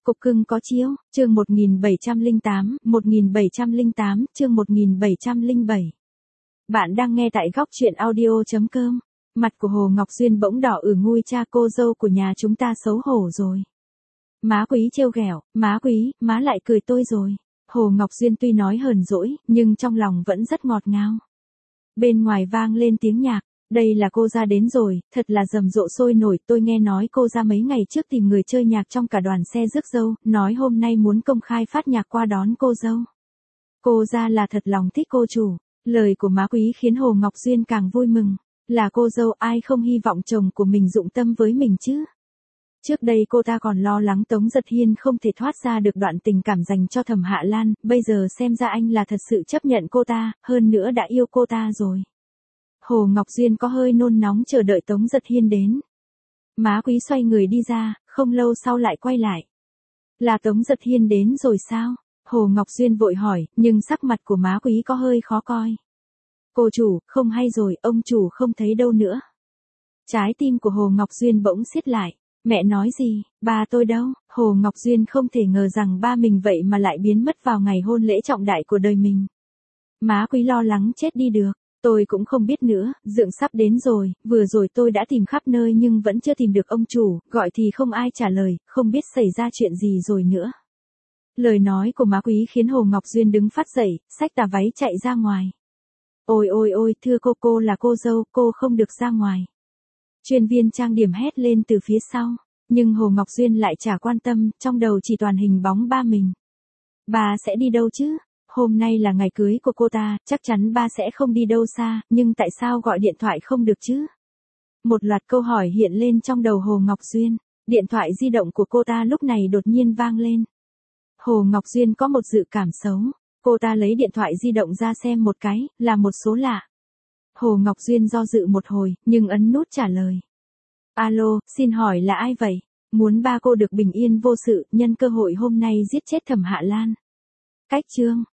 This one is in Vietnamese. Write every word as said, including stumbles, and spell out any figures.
Cục cưng có chiếu, chương một nghìn bảy trăm lẻ tám, một nghìn bảy trăm lẻ tám, chương một nghìn bảy trăm lẻ bảy. Bạn đang nghe tại góc truyện audio chấm com. Mặt của Hồ Ngọc Duyên bỗng đỏ ửng ngui, cha cô dâu của nhà chúng ta xấu hổ rồi. Má Quý trêu ghẹo, má Quý, má lại cười tôi rồi. Hồ Ngọc Duyên tuy nói hờn dỗi, nhưng trong lòng vẫn rất ngọt ngào. Bên ngoài vang lên tiếng nhạc. Đây là cô ra đến rồi, thật là rầm rộ sôi nổi. Tôi nghe nói cô ra mấy ngày trước tìm người chơi nhạc trong cả đoàn xe rước dâu, nói hôm nay muốn công khai phát nhạc qua đón cô dâu. Cô ra là thật lòng thích cô chủ. Lời của má Quý khiến Hồ Ngọc Duyên càng vui mừng. Là cô dâu, ai không hy vọng chồng của mình dụng tâm với mình chứ. Trước đây cô ta còn lo lắng Tống Giật Hiên không thể thoát ra được đoạn tình cảm dành cho Thẩm Hạ Lan, bây giờ xem ra anh là thật sự chấp nhận cô ta, hơn nữa đã yêu cô ta rồi. Hồ Ngọc Duyên có hơi nôn nóng chờ đợi Tống Giật Hiên đến. Má Quý xoay người đi ra, không lâu sau lại quay lại. Là Tống Giật Hiên đến rồi sao? Hồ Ngọc Duyên vội hỏi, nhưng sắc mặt của má Quý có hơi khó coi. Cô chủ, không hay rồi, ông chủ không thấy đâu nữa. Trái tim của Hồ Ngọc Duyên bỗng siết lại. Mẹ nói gì, ba tôi đâu? Hồ Ngọc Duyên không thể ngờ rằng ba mình vậy mà lại biến mất vào ngày hôn lễ trọng đại của đời mình. Má Quý lo lắng chết đi được. Tôi cũng không biết nữa, dượng sắp đến rồi, vừa rồi tôi đã tìm khắp nơi nhưng vẫn chưa tìm được ông chủ, gọi thì không ai trả lời, không biết xảy ra chuyện gì rồi nữa. Lời nói của má Quý khiến Hồ Ngọc Duyên đứng phát dậy, xách tà váy chạy ra ngoài. Ôi ôi ôi, thưa cô, cô là cô dâu, cô không được ra ngoài. Chuyên viên trang điểm hét lên từ phía sau, nhưng Hồ Ngọc Duyên lại chả quan tâm, trong đầu chỉ toàn hình bóng ba mình. Ba sẽ đi đâu chứ? Hôm nay là ngày cưới của cô ta, chắc chắn ba sẽ không đi đâu xa, nhưng tại sao gọi điện thoại không được chứ? Một loạt câu hỏi hiện lên trong đầu Hồ Ngọc Duyên. Điện thoại di động của cô ta lúc này đột nhiên vang lên. Hồ Ngọc Duyên có một dự cảm xấu. Cô ta lấy điện thoại di động ra xem một cái, là một số lạ. Hồ Ngọc Duyên do dự một hồi, nhưng ấn nút trả lời. Alo, xin hỏi là ai vậy? Muốn ba cô được bình yên vô sự, nhân cơ hội hôm nay giết chết Thẩm Hạ Lan. Cách chương.